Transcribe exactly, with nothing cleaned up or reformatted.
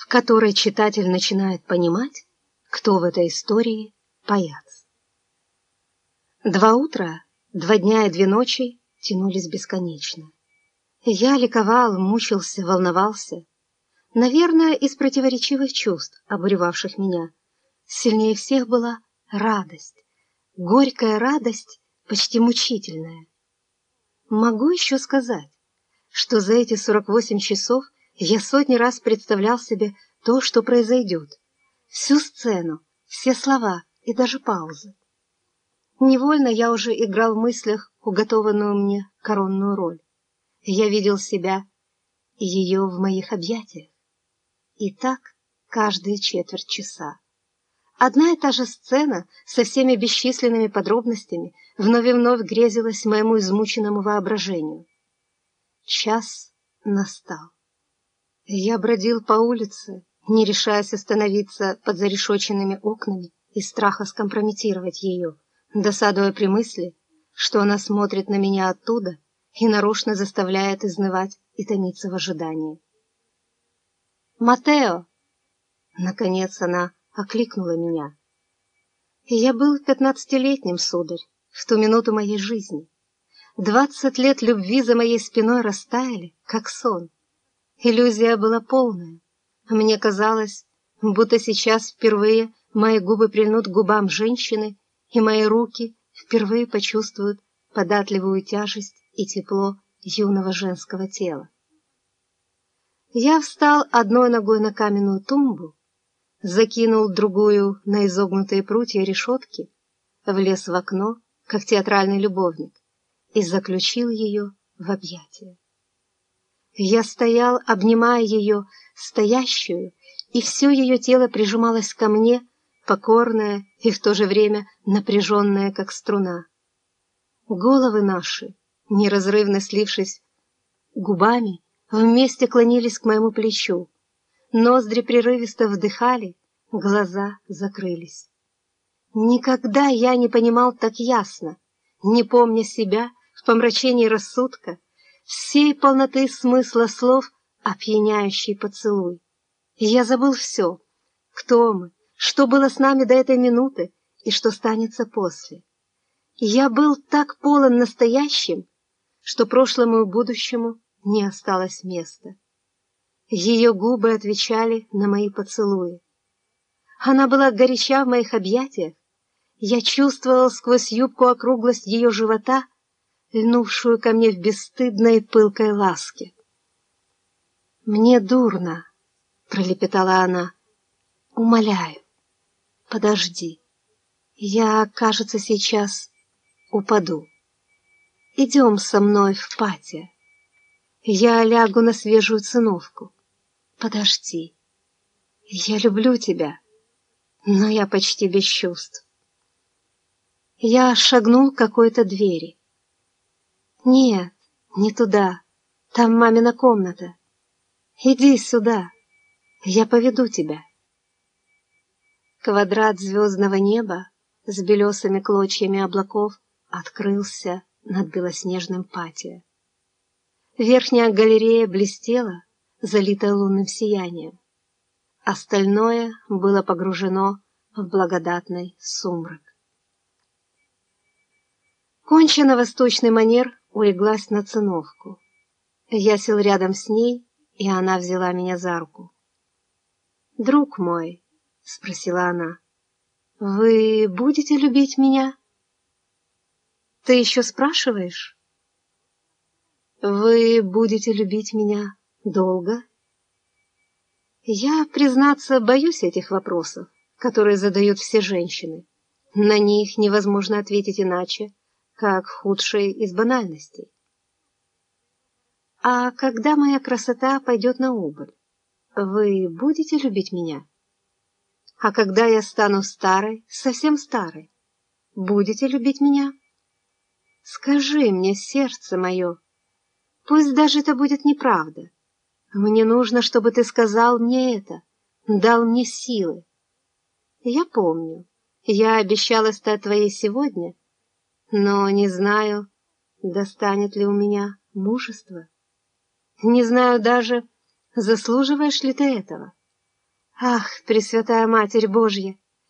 которой читатель начинает понимать, кто в этой истории паяц. Два утра, два дня и две ночи тянулись бесконечно. Я ликовал, мучился, волновался. Наверное, из противоречивых чувств, обуревавших меня, сильнее всех была радость. Горькая радость, почти мучительная. Могу еще сказать, что за эти сорок восемь часов я сотни раз представлял себе то, что произойдет. Всю сцену, все слова и даже паузы. Невольно я уже играл в мыслях уготованную мне коронную роль. Я видел себя и ее в моих объятиях. И так каждые четверть часа. Одна и та же сцена со всеми бесчисленными подробностями вновь и вновь грезилась моему измученному воображению. Час настал. Я бродил по улице, не решаясь остановиться под зарешоченными окнами из страха скомпрометировать ее, досадуя при мысли, что она смотрит на меня оттуда и нарочно заставляет изнывать и томиться в ожидании. «Матео!» Наконец она окликнула меня. Я был пятнадцатилетним, сударь, в ту минуту моей жизни. Двадцать лет любви за моей спиной растаяли, как сон. Иллюзия была полная. Мне казалось, будто сейчас впервые мои губы прильнут к губам женщины, и мои руки впервые почувствуют податливую тяжесть и тепло юного женского тела. Я встал одной ногой на каменную тумбу, закинул другую на изогнутые прутья решетки, влез в окно, как театральный любовник, и заключил ее в объятия. Я стоял, обнимая ее, стоящую, и все ее тело прижималось ко мне, покорное и в то же время напряженное, как струна. Головы наши, неразрывно слившись губами, вместе клонились к моему плечу. Ноздри прерывисто вдыхали, глаза закрылись. Никогда я не понимал так ясно, не помня себя в помрачении рассудка, всей полноты смысла слов опьяняющий поцелуй. Я забыл все, кто мы, что было с нами до этой минуты и что станется после. Я был так полон настоящим, что прошлому и будущему не осталось места. Ее губы отвечали на мои поцелуи. Она была горяча в моих объятиях. Я чувствовал сквозь юбку округлость ее живота, льнувшую ко мне в бесстыдной пылкой ласке. «Мне дурно», — пролепетала она. «Умоляю, подожди. Я, кажется, сейчас упаду. Идем со мной в патио. Я лягу на свежую циновку. Подожди. Я люблю тебя, но я почти без чувств». Я шагнул к какой-то двери. «Нет, не туда. Там мамина комната. Иди сюда. Я поведу тебя». Квадрат звездного неба с белесыми клочьями облаков открылся над белоснежным патио. Верхняя галерея блестела, залитая лунным сиянием. Остальное было погружено в благодатный сумрак. Конча на восточный манер улеглась на циновку. Я сел рядом с ней, и она взяла меня за руку. «Друг мой», — спросила она, — «вы будете любить меня?» «Ты еще спрашиваешь?» «Вы будете любить меня долго?» Я, признаться, боюсь этих вопросов, которые задают все женщины. На них невозможно ответить иначе, как худшей из банальностей. «А когда моя красота пойдет на убыль, вы будете любить меня? А когда я стану старой, совсем старой, будете любить меня? Скажи мне, сердце мое, пусть даже это будет неправда. Мне нужно, чтобы ты сказал мне это, дал мне силы. Я помню, я обещала стать твоей сегодня, но не знаю, достанет ли у меня мужество. Не знаю даже, заслуживаешь ли ты этого. Ах, Пресвятая Матерь Божья!